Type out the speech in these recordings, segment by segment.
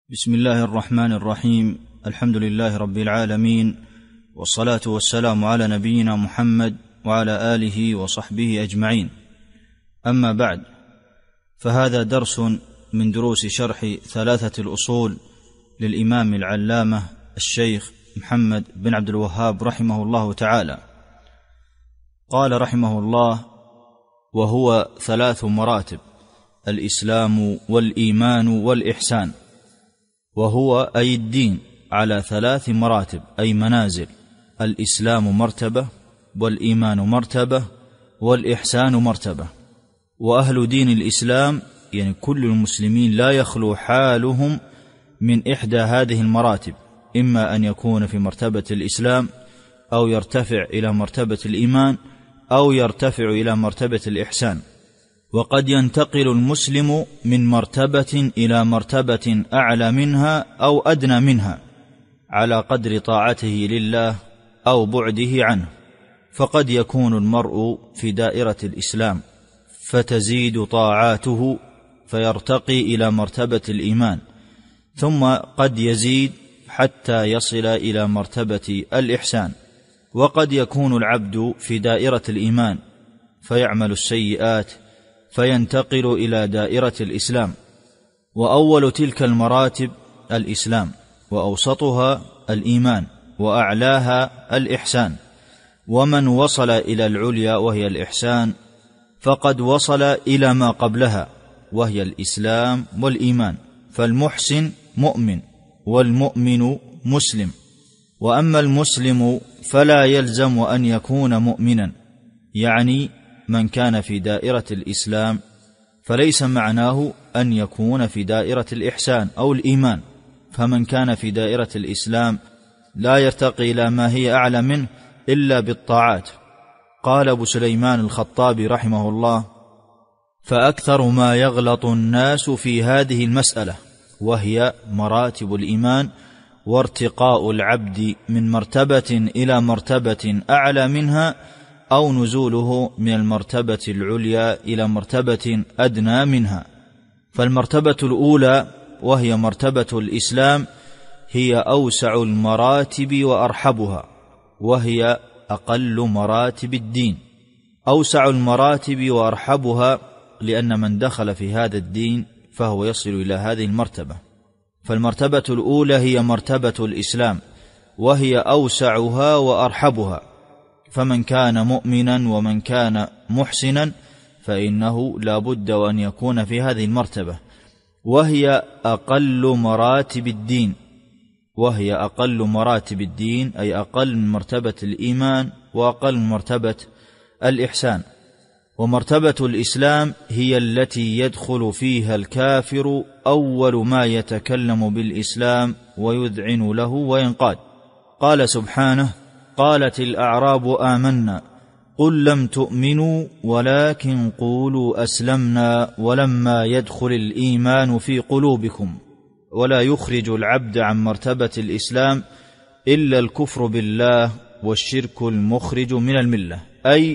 بسم الله الرحمن الرحيم. الحمد لله رب العالمين، والصلاة والسلام على نبينا محمد وعلى آله وصحبه أجمعين. أما بعد، فهذا درس من دروس شرح ثلاثة الأصول للإمام العلامة الشيخ محمد بن عبد الوهاب رحمه الله تعالى. قال رحمه الله: وهو ثلاث مراتب: الإسلام والإيمان والإحسان. وهو أي الدين على ثلاث مراتب، أي منازل: الإسلام مرتبة، والإيمان مرتبة، والإحسان مرتبة. وأهل دين الإسلام يعني كل المسلمين لا يخلو حالهم من إحدى هذه المراتب، إما أن يكون في مرتبة الإسلام، أو يرتفع إلى مرتبة الإيمان، أو يرتفع إلى مرتبة الإحسان. وقد ينتقل المسلم من مرتبة إلى مرتبة أعلى منها أو أدنى منها على قدر طاعته لله أو بعده عنه. فقد يكون المرء في دائرة الإسلام فتزيد طاعاته فيرتقي إلى مرتبة الإيمان، ثم قد يزيد حتى يصل إلى مرتبة الإحسان. وقد يكون العبد في دائرة الإيمان فيعمل السيئات فينتقل إلى دائرة الإسلام. وأول تلك المراتب الإسلام، وأوسطها الإيمان، وأعلاها الإحسان. ومن وصل إلى العليا وهي الإحسان فقد وصل إلى ما قبلها وهي الإسلام والإيمان. فالمحسن مؤمن، والمؤمن مسلم. وأما المسلم فلا يلزم أن يكون مؤمنا، يعني من كان في دائرة الإسلام فليس معناه أن يكون في دائرة الإحسان أو الإيمان. فمن كان في دائرة الإسلام لا يرتقي إلى ما هي أعلى منه إلا بالطاعات. قال أبو سليمان الخطابي رحمه الله: فأكثر ما يغلط الناس في هذه المسألة، وهي مراتب الإيمان، وارتقاء العبد من مرتبة إلى مرتبة أعلى منها، أو نزوله من المرتبة العليا إلى مرتبة أدنى منها. فالمرتبة الأولى وهي مرتبة الإسلام هي أوسع المراتب وأرحبها، وهي أقل مراتب الدين. أوسع المراتب وأرحبها لأن من دخل في هذا الدين فهو يصل إلى هذه المرتبة. فالمرتبة الأولى هي مرتبة الإسلام، وهي أوسعها وأرحبها. فمن كان مؤمنا ومن كان محسنا فإنه لا بد وأن يكون في هذه المرتبة، وهي أقل مراتب الدين. وهي أقل مراتب الدين أي أقل من مرتبة الإيمان وأقل من مرتبة الإحسان. ومرتبة الإسلام هي التي يدخل فيها الكافر أول ما يتكلم بالإسلام ويذعن له وينقاد. قال سبحانه: قالت الأعراب آمنا قل لم تؤمنوا ولكن قولوا أسلمنا ولما يدخل الإيمان في قلوبكم. ولا يخرج العبد عن مرتبة الإسلام إلا الكفر بالله والشرك المخرج من الملة، أي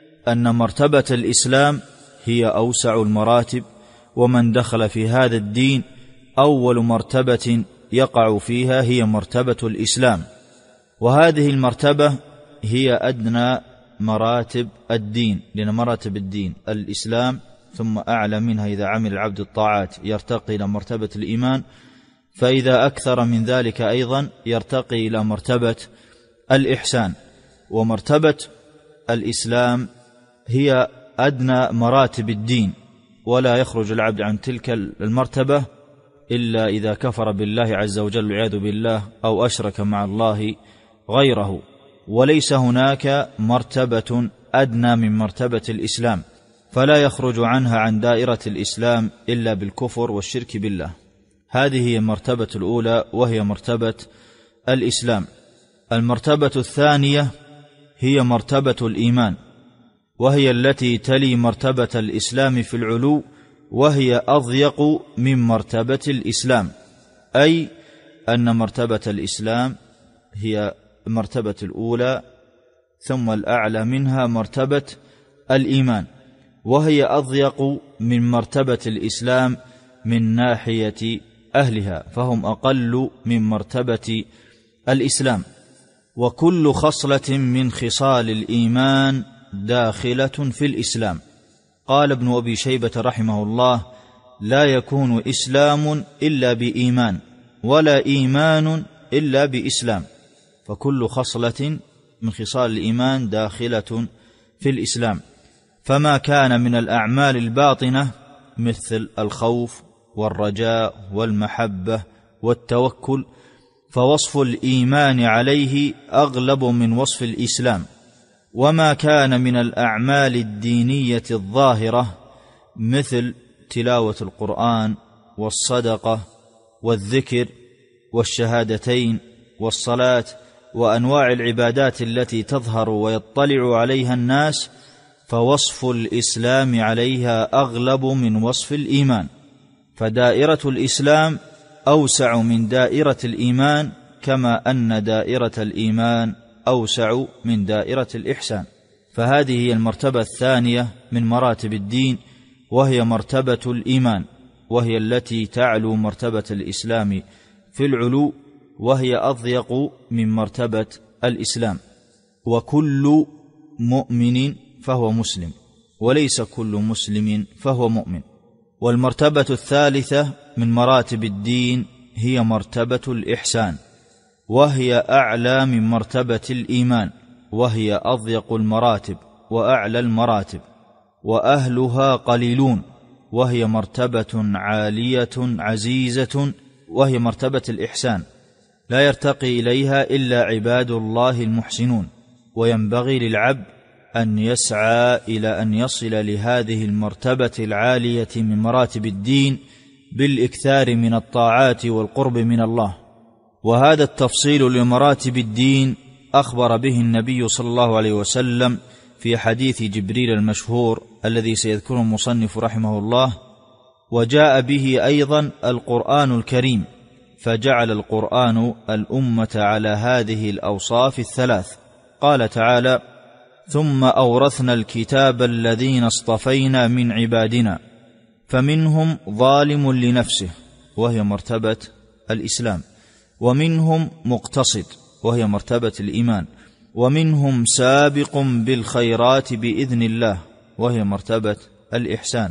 أن مرتبة الإسلام هي أوسع المراتب، ومن دخل في هذا الدين أول مرتبة يقع فيها هي مرتبة الإسلام. وهذه المرتبة هي أدنى مراتب الدين، لأن مراتب الدين الإسلام، ثم أعلى منها إذا عمل العبد الطاعات يرتقي إلى مرتبة الإيمان، فإذا أكثر من ذلك أيضا يرتقي إلى مرتبة الإحسان. ومرتبة الإسلام هي أدنى مراتب الدين، ولا يخرج العبد عن تلك المرتبة إلا إذا كفر بالله عز وجل والعياذ بالله، أو أشرك مع الله غيره. وليس هناك مرتبة أدنى من مرتبة الإسلام، فلا يخرج عنها عن دائرة الإسلام إلا بالكفر والشرك بالله. هذه هي المرتبة الأولى وهي مرتبة الإسلام. المرتبة الثانية هي مرتبة الإيمان، وهي التي تلي مرتبة الإسلام في العلو، وهي أضيق من مرتبة الإسلام، أي أن مرتبة الإسلام هي مرتبة الأولى، ثم الأعلى منها مرتبة الإيمان، وهي أضيق من مرتبة الإسلام من ناحية أهلها، فهم أقل من مرتبة الإسلام. وكل خصلة من خصال الإيمان داخلة في الإسلام. قال ابن أبي شيبة رحمه الله: لا يكون إسلام إلا بإيمان، ولا إيمان إلا بإسلام. فكل خصلة من خصال الإيمان داخلة في الإسلام. فما كان من الأعمال الباطنة مثل الخوف والرجاء والمحبة والتوكل فوصف الإيمان عليه أغلب من وصف الإسلام. وما كان من الأعمال الدينية الظاهرة مثل تلاوة القرآن والصدقة والذكر والشهادتين والصلاة وأنواع العبادات التي تظهر ويطلع عليها الناس، فوصف الإسلام عليها أغلب من وصف الإيمان. فدائرة الإسلام أوسع من دائرة الإيمان، كما أن دائرة الإيمان أوسع من دائرة الإحسان. فهذه هي المرتبة الثانية من مراتب الدين، وهي مرتبة الإيمان، وهي التي تعلو مرتبة الإسلام في العلو، وهي أضيق من مرتبة الإسلام. وكل مؤمن فهو مسلم، وليس كل مسلم فهو مؤمن. والمرتبة الثالثة من مراتب الدين هي مرتبة الإحسان، وهي أعلى من مرتبة الإيمان، وهي أضيق المراتب وأعلى المراتب، وأهلها قليلون، وهي مرتبة عالية عزيزة، وهي مرتبة الإحسان لا يرتقي إليها إلا عباد الله المحسنون. وينبغي للعبد أن يسعى إلى أن يصل لهذه المرتبة العالية من مراتب الدين بالإكثار من الطاعات والقرب من الله. وهذا التفصيل لمراتب الدين أخبر به النبي صلى الله عليه وسلم في حديث جبريل المشهور الذي سيذكره المصنف رحمه الله، وجاء به أيضا القرآن الكريم، فجعل القرآن الأمة على هذه الأوصاف الثلاث. قال تعالى: ثم أورثنا الكتاب الذين اصطفينا من عبادنا فمنهم ظالم لنفسه، وهي مرتبة الإسلام، ومنهم مقتصد، وهي مرتبة الإيمان، ومنهم سابق بالخيرات بإذن الله، وهي مرتبة الإحسان.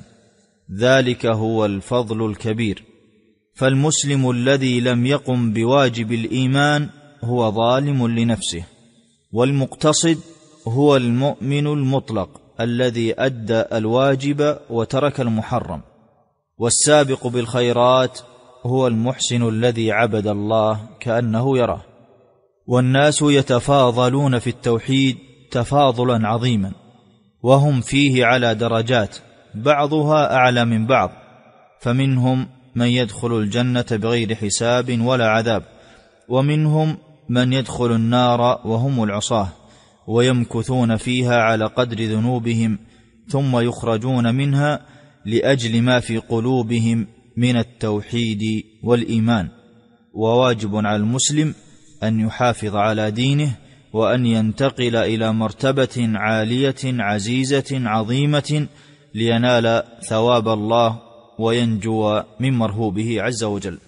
ذلك هو الفضل الكبير. فالمسلم الذي لم يقم بواجب الإيمان هو ظالم لنفسه، والمقتصد هو المؤمن المطلق الذي أدى الواجب وترك المحرم، والسابق بالخيرات هو المحسن الذي عبد الله كأنه يراه. والناس يتفاضلون في التوحيد تفاضلا عظيما، وهم فيه على درجات بعضها أعلى من بعض، فمنهم من يدخل الجنة بغير حساب ولا عذاب، ومنهم من يدخل النار وهم العصاة ويمكثون فيها على قدر ذنوبهم، ثم يخرجون منها لأجل ما في قلوبهم من التوحيد والإيمان. وواجب على المسلم أن يحافظ على دينه، وأن ينتقل إلى مرتبة عالية عزيزة عظيمة لينال ثواب الله وينجو من مرهوبه عز وجل.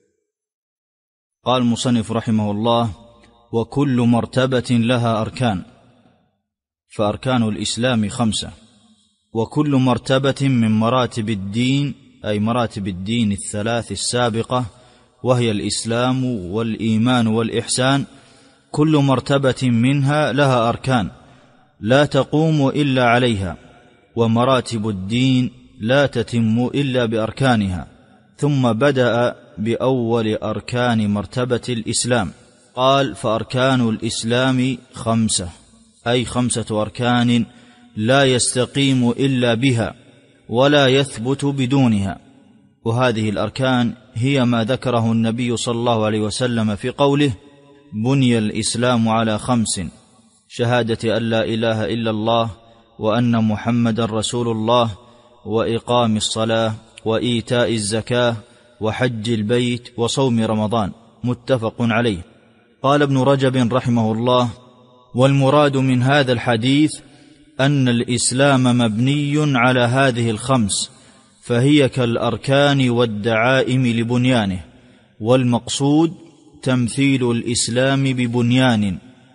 قال المصنف رحمه الله: وكل مرتبة لها أركان، فأركان الإسلام 5، وكل مرتبة من مراتب الدين أي مراتب الدين الثلاث السابقة، وهي الإسلام والإيمان والإحسان، كل مرتبة منها لها أركان لا تقوم إلا عليها، ومراتب الدين لا تتم إلا بأركانها. ثم بدأ بأول أركان مرتبة الإسلام، قال: فأركان الإسلام 5، أي 5 أركان لا يستقيم إلا بها ولا يثبت بدونها. وهذه الأركان هي ما ذكره النبي صلى الله عليه وسلم في قوله: بني الإسلام على 5: شهادة أن لا إله إلا الله وأن محمدا رسول الله، وإقام الصلاة، وإيتاء الزكاة، وحج البيت، وصوم رمضان، متفق عليه. قال ابن رجب رحمه الله: والمراد من هذا الحديث أن الإسلام مبني على هذه 5، فهي كالأركان والدعائم لبنيانه، والمقصود تمثيل الإسلام ببنيان،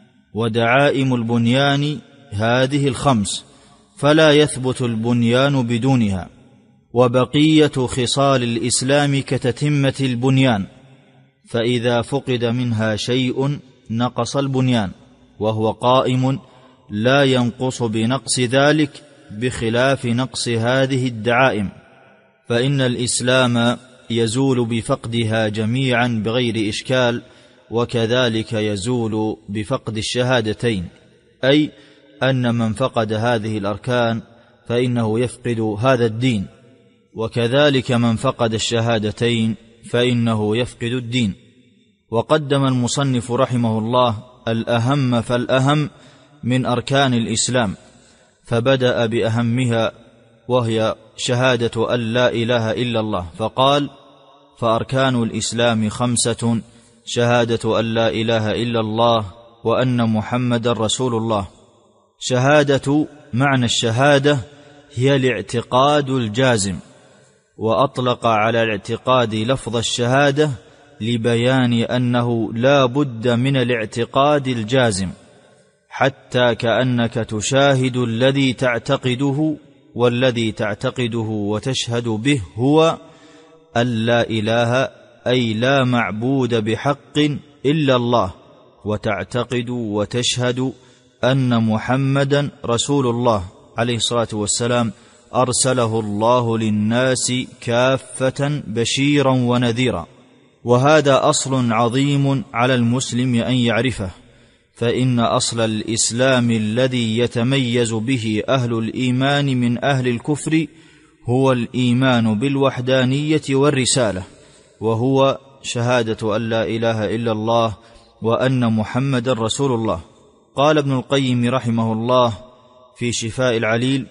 ودعائم البنيان هذه 5، فلا يثبت البنيان بدونها. وبقية خصال الإسلام كتتمة البنيان، فإذا فقد منها شيء نقص البنيان، وهو قائم لا ينقص بنقص ذلك، بخلاف نقص هذه الدعائم، فإن الإسلام يزول بفقدها جميعا بغير إشكال، وكذلك يزول بفقد الشهادتين، أي أن من فقد هذه الأركان فإنه يفقد هذا الدين، وكذلك من فقد الشهادتين فإنه يفقد الدين. وقدم المصنف رحمه الله الأهم فالأهم من أركان الإسلام، فبدأ بأهمها، وهي شهادة أن لا إله إلا الله، فقال: فأركان الإسلام 5: شهادة أن لا إله إلا الله وأن محمد رسول الله. شهادة، معنى الشهادة هي الاعتقاد الجازم، وأطلق على الاعتقاد لفظ الشهادة لبيان أنه لا بد من الاعتقاد الجازم، حتى كأنك تشاهد الذي تعتقده، والذي تعتقده وتشهد به هو أن لا إله، أي لا معبود بحق إلا الله، وتعتقد وتشهد أن محمدا رسول الله عليه الصلاة والسلام أرسله الله للناس كافة بشيرا ونذيرا. وهذا أصل عظيم على المسلم أن يعرفه، فإن أصل الإسلام الذي يتميز به أهل الإيمان من أهل الكفر هو الإيمان بالوحدانية والرسالة، وهو شهادة أن لا إله إلا الله وأن محمد رسول الله. قال ابن القيم رحمه الله في شفاء العليل: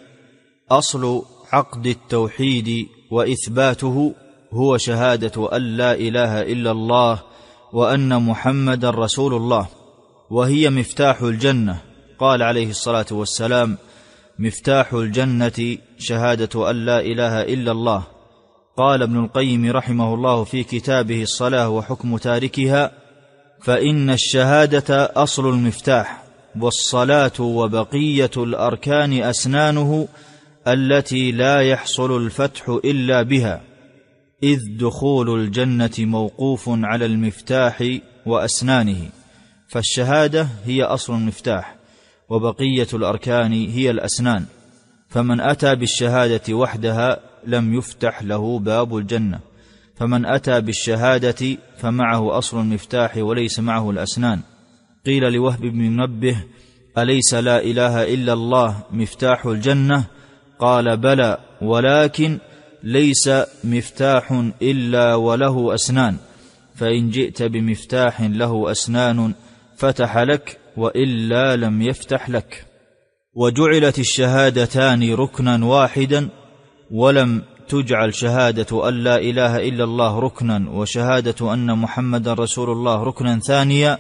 أصل عقد التوحيد وإثباته هو شهادة أن لا إله إلا الله وأن محمد رسول الله، وهي مفتاح الجنة. قال عليه الصلاة والسلام: مفتاح الجنة شهادة أن لا إله إلا الله. قال ابن القيم رحمه الله في كتابه الصلاة وحكم تاركها: فإن الشهادة أصل المفتاح، والصلاة وبقية الأركان أسنانه التي لا يحصل الفتح إلا بها، إذ دخول الجنة موقوف على المفتاح وأسنانه. فالشهادة هي أصل المفتاح، وبقية الأركان هي الأسنان، فمن أتى بالشهادة وحدها لم يفتح له باب الجنة، فمن أتى بالشهادة فمعه أصل المفتاح وليس معه الأسنان. قيل لوهب بن منبه: أليس لا إله إلا الله مفتاح الجنة؟ قال: بلى، ولكن ليس مفتاح إلا وله أسنان، فإن جئت بمفتاح له أسنان فتح لك، وإلا لم يفتح لك. وجعلت الشهادتان ركنا واحدا، ولم تجعل شهادة أن لا إله إلا الله ركنا وشهادة أن محمد رسول الله ركنا ثانيا،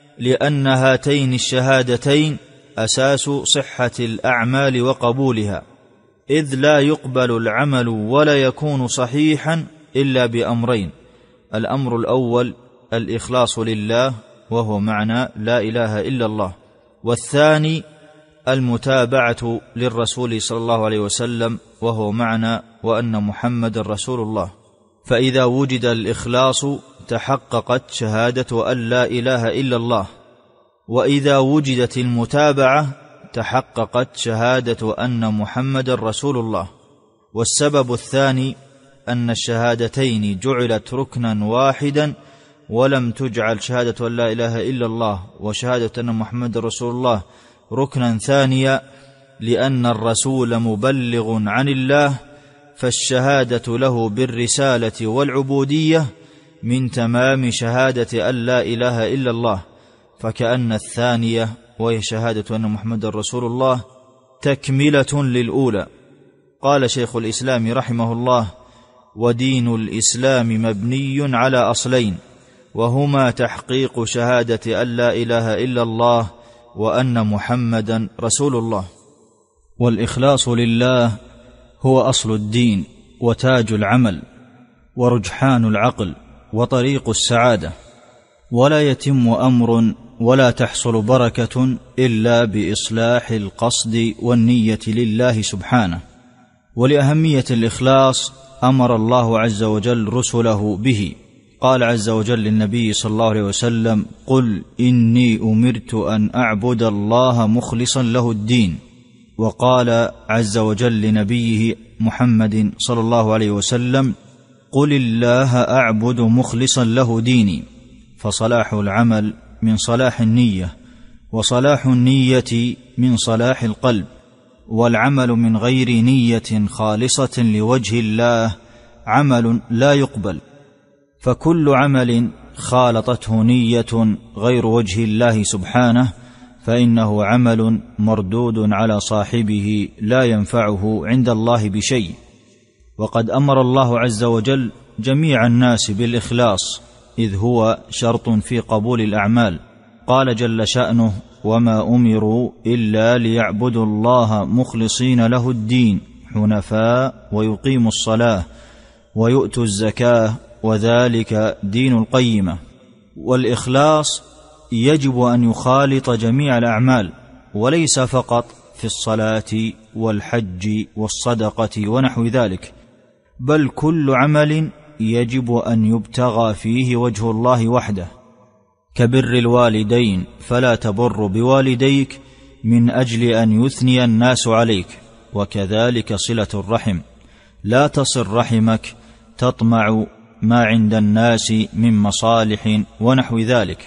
لأن هاتين الشهادتين أساس صحة الأعمال وقبولها، إذ لا يقبل العمل ولا يكون صحيحا إلا بأمرين: الأمر الأول الإخلاص لله، وهو معنى لا إله إلا الله، والثاني المتابعة للرسول صلى الله عليه وسلم، وهو معنى وأن محمد رسول الله. فإذا وجد الإخلاص تحققت شهادة أن لا إله إلا الله، وإذا وجدت المتابعة تحققت شهادة أن محمد رسول الله. والسبب الثاني أن الشهادتين جعلت ركنا واحدا، ولم تجعل شهادة أن لا إله إلا الله وشهادة أن محمد رسول الله ركنا ثانيا، لأن الرسول مبلغ عن الله، فالشهادة له بالرسالة والعبودية من تمام شهادة أن لا إله إلا الله، فكأن الثانية وهي شهادة أن محمد رسول الله تكملة للأولى. قال شيخ الإسلام رحمه الله: ودين الإسلام مبني على أصلين، وهما تحقيق شهادة أن لا إله إلا الله وأن محمدا رسول الله. والإخلاص لله هو أصل الدين، وتاج العمل ورجحان العقل وطريق السعادة، ولا يتم أمر ولا تحصل بركة إلا بإصلاح القصد والنية لله سبحانه. ولأهمية الإخلاص أمر الله عز وجل رسله به. قال عز وجل للنبي صلى الله عليه وسلم: قل إني أمرت أن أعبد الله مخلصا له الدين. وقال عز وجل لنبيه محمد صلى الله عليه وسلم: قل الله أعبد مخلصا له ديني. فصلاح العمل من صلاح النية، وصلاح النية من صلاح القلب، والعمل من غير نية خالصة لوجه الله عمل لا يقبل. فكل عمل خالطته نية غير وجه الله سبحانه فإنه عمل مردود على صاحبه لا ينفعه عند الله بشيء. وقد أمر الله عز وجل جميع الناس بالإخلاص، إذ هو شرط في قبول الأعمال. قال جل شأنه: وما أمروا إلا ليعبدوا الله مخلصين له الدين حنفاء ويقيموا الصلاة ويؤتوا الزكاة وذلك دين القيمة. والإخلاص يجب أن يخالط جميع الأعمال، وليس فقط في الصلاة والحج والصدقة ونحو ذلك، بل كل عمل يجب أن يبتغى فيه وجه الله وحده، كبر الوالدين فلا تبر بوالديك من أجل أن يثني الناس عليك، وكذلك صلة الرحم، لا تصل رحمك تطمع ما عند الناس من مصالح ونحو ذلك.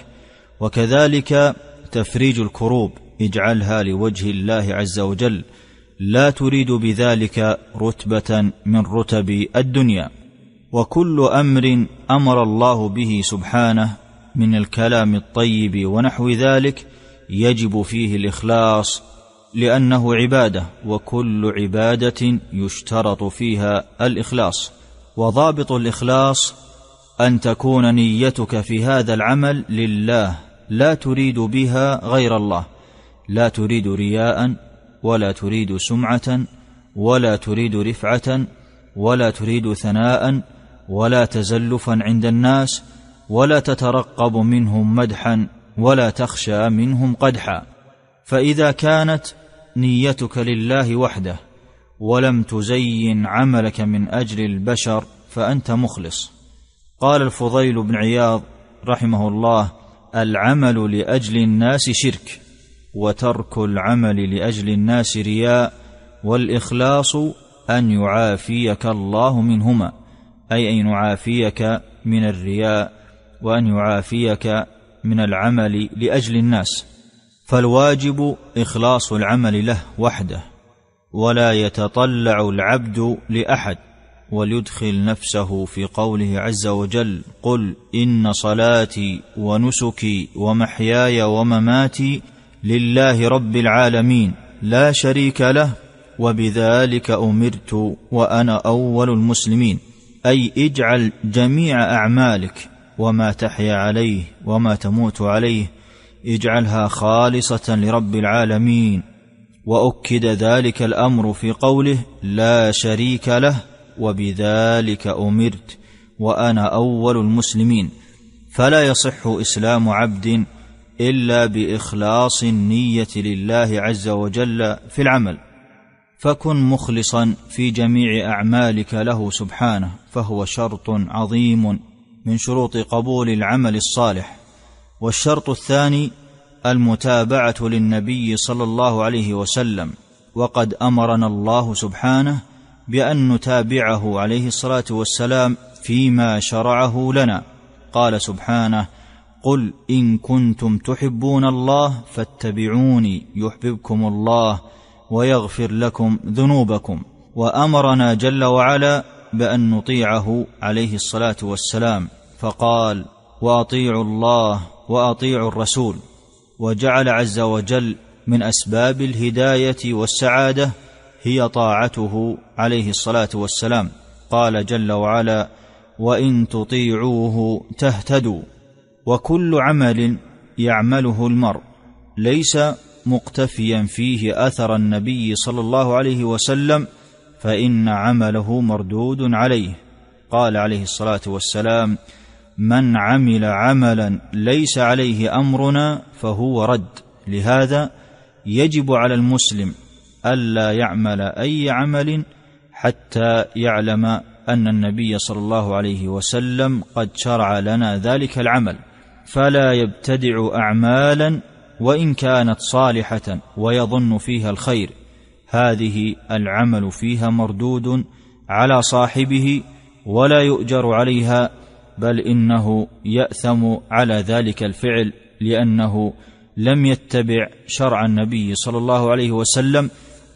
وكذلك تفريج الكروب اجعلها لوجه الله عز وجل، لا تريد بذلك رتبة من رتب الدنيا. وكل أمر أمر الله به سبحانه من الكلام الطيب ونحو ذلك يجب فيه الإخلاص، لأنه عبادة، وكل عبادة يشترط فيها الإخلاص. وضابط الإخلاص أن تكون نيتك في هذا العمل لله، لا تريد بها غير الله، لا تريد رياء ولا تريد سمعة ولا تريد رفعة ولا تريد ثناء ولا تزلفا عند الناس، ولا تترقب منهم مدحا ولا تخشى منهم قدحا. فإذا كانت نيتك لله وحده ولم تزين عملك من أجل البشر فأنت مخلص. قال الفضيل بن عياض رحمه الله: العمل لأجل الناس شرك، وترك العمل لأجل الناس رياء، والإخلاص أن يعافيك الله منهما، أي أن يعافيك من الرياء وأن يعافيك من العمل لأجل الناس. فالواجب إخلاص العمل له وحده، ولا يتطلع العبد لأحد، وليدخل نفسه في قوله عز وجل: قل إن صلاتي ونسكي ومحياي ومماتي لله رب العالمين لا شريك له وبذلك أمرت وأنا أول المسلمين. أي اجعل جميع أعمالك وما تحيا عليه وما تموت عليه اجعلها خالصة لرب العالمين. وأكد ذلك الأمر في قوله: لا شريك له وبذلك أمرت وأنا أول المسلمين. فلا يصح إسلام عبد إلا بإخلاص النية لله عز وجل في العمل. فكن مخلصا في جميع أعمالك له سبحانه، فهو شرط عظيم من شروط قبول العمل الصالح. والشرط الثاني المتابعة للنبي صلى الله عليه وسلم، وقد أمرنا الله سبحانه بأن نتابعه عليه الصلاة والسلام فيما شرعه لنا. قال سبحانه: قل إن كنتم تحبون الله فاتبعوني يحببكم الله ويغفر لكم ذنوبكم. وأمرنا جل وعلا بأن نطيعه عليه الصلاة والسلام، فقال: وأطيعوا الله وأطيعوا الرسول. وجعل عز وجل من أسباب الهداية والسعادة هي طاعته عليه الصلاة والسلام. قال جل وعلا: وإن تطيعوه تهتدوا. وكل عمل يعمله المرء ليس مقتفيا فيه أثر النبي صلى الله عليه وسلم فإن عمله مردود عليه. قال عليه الصلاة والسلام: من عمل عملا ليس عليه أمرنا فهو رد. لهذا يجب على المسلم ألا يعمل أي عمل حتى يعلم أن النبي صلى الله عليه وسلم قد شرع لنا ذلك العمل، فلا يبتدع أعمالا وإن كانت صالحة ويظن فيها الخير، هذه العمل فيها مردود على صاحبه ولا يؤجر عليها، بل إنه يأثم على ذلك الفعل لأنه لم يتبع شرع النبي صلى الله عليه وسلم.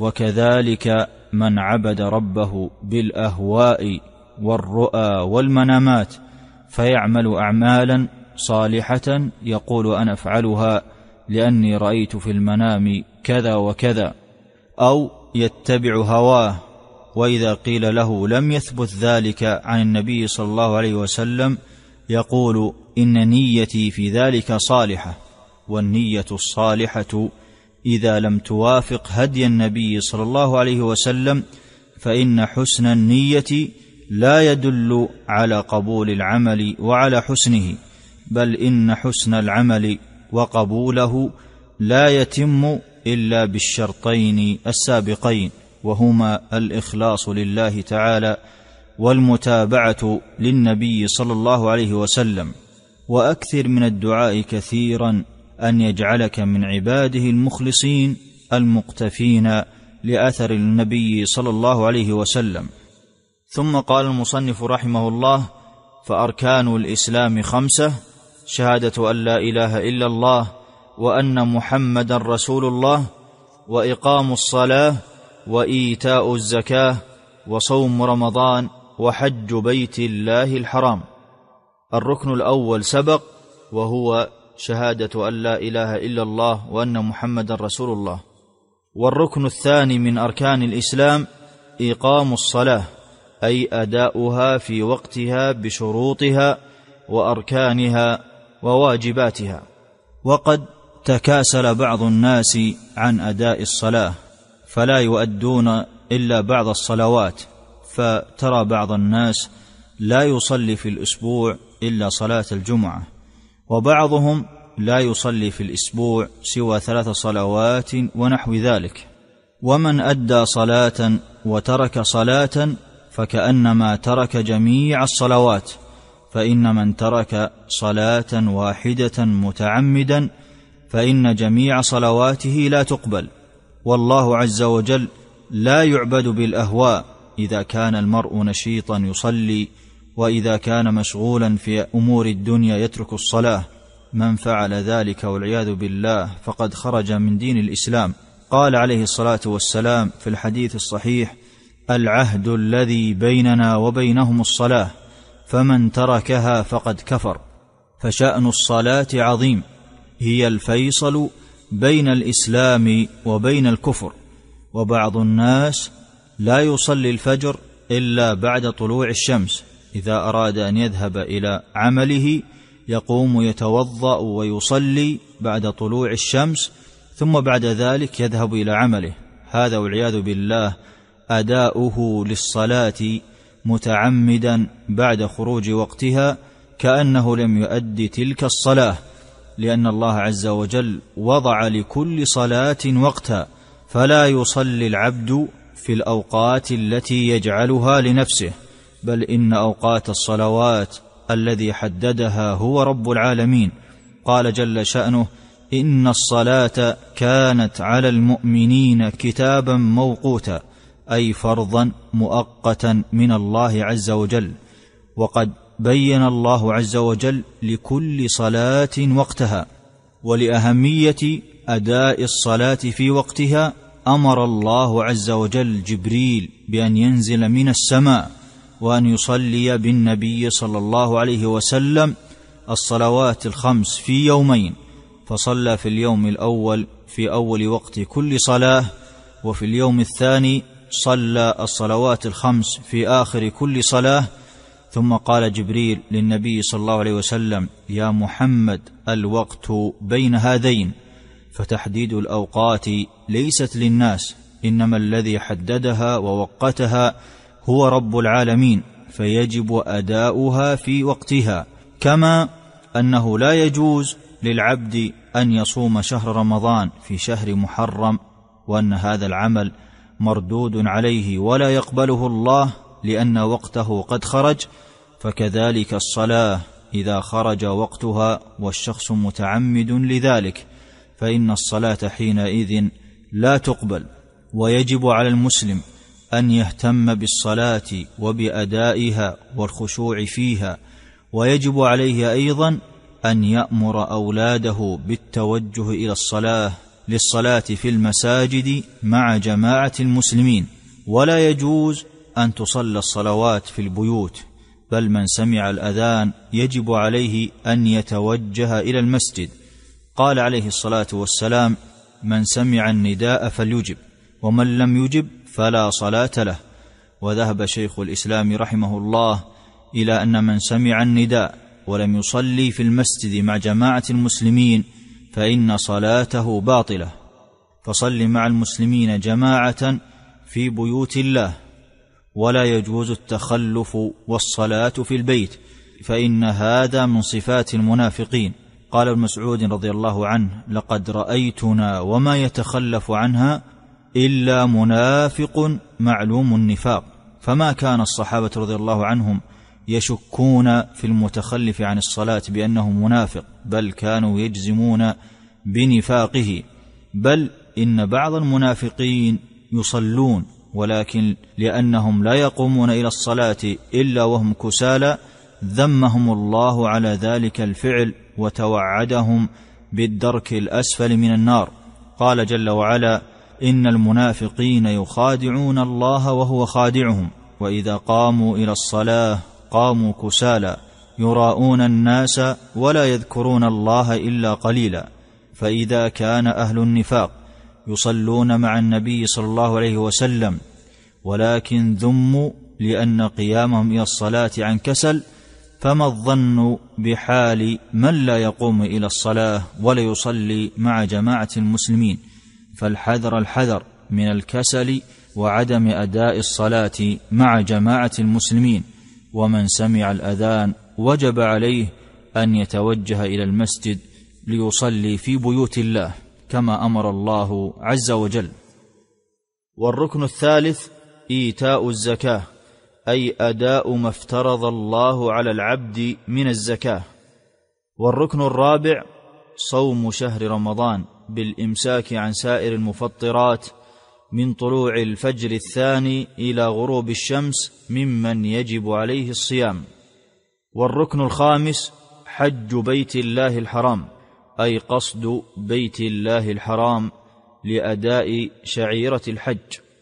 وكذلك من عبد ربه بالأهواء والرؤى والمنامات فيعمل أعمالا صالحة يقول أنا أفعلها لأني رأيت في المنام كذا وكذا، أو يتبع هواه، وإذا قيل له لم يثبت ذلك عن النبي صلى الله عليه وسلم يقول إن نيتي في ذلك صالحة. والنية الصالحة إذا لم توافق هدي النبي صلى الله عليه وسلم فإن حسن النية لا يدل على قبول العمل وعلى حسنه، بل إن حسن العمل وقبوله لا يتم إلا بالشرطين السابقين، وهما الإخلاص لله تعالى والمتابعة للنبي صلى الله عليه وسلم. وأكثر من الدعاء كثيرا أن يجعلك من عباده المخلصين المقتفين لأثر النبي صلى الله عليه وسلم. ثم قال المصنف رحمه الله: فأركان الإسلام 5: شهادة أن لا إله إلا الله وأن محمدا رسول الله، وإقام الصلاة، وإيتاء الزكاة، وصوم رمضان، وحج بيت الله الحرام. الركن الأول سبق، وهو شهادة أن لا إله إلا الله وأن محمدا رسول الله. والركن الثاني من أركان الإسلام إقام الصلاة، أي أداؤها في وقتها بشروطها وأركانها وواجباتها. وقد تكاسل بعض الناس عن أداء الصلاة فلا يؤدون إلا بعض الصلوات، فترى بعض الناس لا يصلي في الأسبوع إلا صلاة الجمعة، وبعضهم لا يصلي في الأسبوع سوى 3 صلوات ونحو ذلك. ومن أدى صلاة وترك صلاة فكأنما ترك جميع الصلوات، فإن من ترك صلاة واحدة متعمدا فإن جميع صلواته لا تقبل. والله عز وجل لا يعبد بالأهواء، إذا كان المرء نشيطا يصلي، وإذا كان مشغولا في أمور الدنيا يترك الصلاة. من فعل ذلك والعياذ بالله فقد خرج من دين الإسلام. قال عليه الصلاة والسلام في الحديث الصحيح: العهد الذي بيننا وبينهم الصلاة، فمن تركها فقد كفر. فشأن الصلاة عظيم، هي الفيصل بين الإسلام وبين الكفر. وبعض الناس لا يصلي الفجر إلا بعد طلوع الشمس، إذا أراد أن يذهب إلى عمله يقوم يتوضأ ويصلي بعد طلوع الشمس، ثم بعد ذلك يذهب إلى عمله. هذا والعياذ بالله أداؤه للصلاة متعمدا بعد خروج وقتها كأنه لم يؤد تلك الصلاة، لأن الله عز وجل وضع لكل صلاة وقتا، فلا يصلي العبد في الأوقات التي يجعلها لنفسه، بل إن أوقات الصلوات الذي حددها هو رب العالمين. قال جل شأنه: إن الصلاة كانت على المؤمنين كتابا موقوتا، أي فرضا مؤقتا من الله عز وجل. وقد بين الله عز وجل لكل صلاة وقتها. ولأهمية أداء الصلاة في وقتها أمر الله عز وجل جبريل بأن ينزل من السماء وأن يصلي بالنبي صلى الله عليه وسلم الصلوات 5 في يومين، فصلى في اليوم الأول في أول وقت كل صلاة، وفي اليوم الثاني صلى الصلوات 5 في آخر كل صلاة. ثم قال جبريل للنبي صلى الله عليه وسلم: يا محمد الوقت بين هذين. فتحديد الأوقات ليست للناس، إنما الذي حددها ووقتها هو رب العالمين، فيجب أداؤها في وقتها، كما أنه لا يجوز للعبد أن يصوم شهر رمضان في شهر محرم، وأن هذا العمل مردود عليه ولا يقبله الله لأن وقته قد خرج. فكذلك الصلاة إذا خرج وقتها والشخص متعمد لذلك فإن الصلاة حينئذ لا تقبل. ويجب على المسلم أن يهتم بالصلاة وبأدائها والخشوع فيها، ويجب عليه أيضا أن يأمر أولاده بالتوجه إلى للصلاة في المساجد مع جماعة المسلمين، ولا يجوز أن تصلى الصلوات في البيوت، بل من سمع الأذان يجب عليه أن يتوجه إلى المسجد. قال عليه الصلاة والسلام: من سمع النداء فليجب، ومن لم يجب فلا صلاة له. وذهب شيخ الإسلام رحمه الله إلى أن من سمع النداء ولم يصلي في المسجد مع جماعة المسلمين فإن صلاته باطلة، فصل مع المسلمين جماعة في بيوت الله، ولا يجوز التخلف والصلاة في البيت، فإن هذا من صفات المنافقين. قال ابن مسعود رضي الله عنه: لقد رأيتنا وما يتخلف عنها إلا منافق معلوم النفاق. فما كان الصحابة رضي الله عنهم يشكون في المتخلف عن الصلاة بأنه منافق، بل كانوا يجزمون بنفاقه، بل إن بعض المنافقين يصلون ولكن لأنهم لا يقومون إلى الصلاة إلا وهم كسالى ذمهم الله على ذلك الفعل وتوعدهم بالدرك الأسفل من النار. قال جل وعلا: إن المنافقين يخادعون الله وهو خادعهم وإذا قاموا إلى الصلاة قاموا كسالى يراءون الناس ولا يذكرون الله إلا قليلا. فإذا كان أهل النفاق يصلون مع النبي صلى الله عليه وسلم ولكن ذموا لأن قيامهم إلى الصلاة عن كسل، فما الظن بحال من لا يقوم إلى الصلاة ولا يصلي مع جماعة المسلمين؟ الحذر من الكسل وعدم أداء الصلاة مع جماعة المسلمين. ومن سمع الأذان وجب عليه أن يتوجه إلى المسجد ليصلي في بيوت الله كما أمر الله عز وجل. والركن الثالث إيتاء الزكاة، أي أداء ما افترض الله على العبد من الزكاة. والركن الرابع صوم شهر رمضان بالإمساك عن سائر المفطرات من طلوع الفجر الثاني إلى غروب الشمس ممن يجب عليه الصيام. والركن الخامس حج بيت الله الحرام، أي قصد بيت الله الحرام لأداء شعيرة الحج.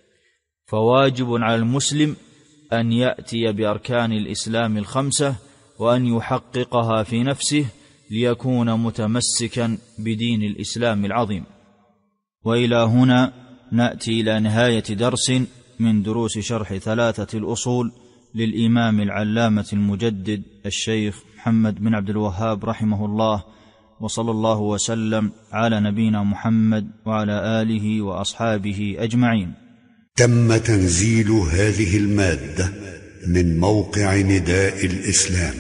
فواجب على المسلم أن يأتي بأركان الإسلام الخمسة وأن يحققها في نفسه ليكون متمسكا بدين الإسلام العظيم. وإلى هنا نأتي إلى نهاية درس من دروس شرح ثلاثة الأصول للإمام العلامة المجدد الشيخ محمد بن عبد الوهاب رحمه الله، وصلى الله وسلم على نبينا محمد وعلى آله وأصحابه أجمعين. تم تنزيل هذه المادة من موقع نداء الإسلام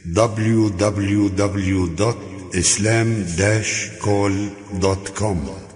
www.islam-call.com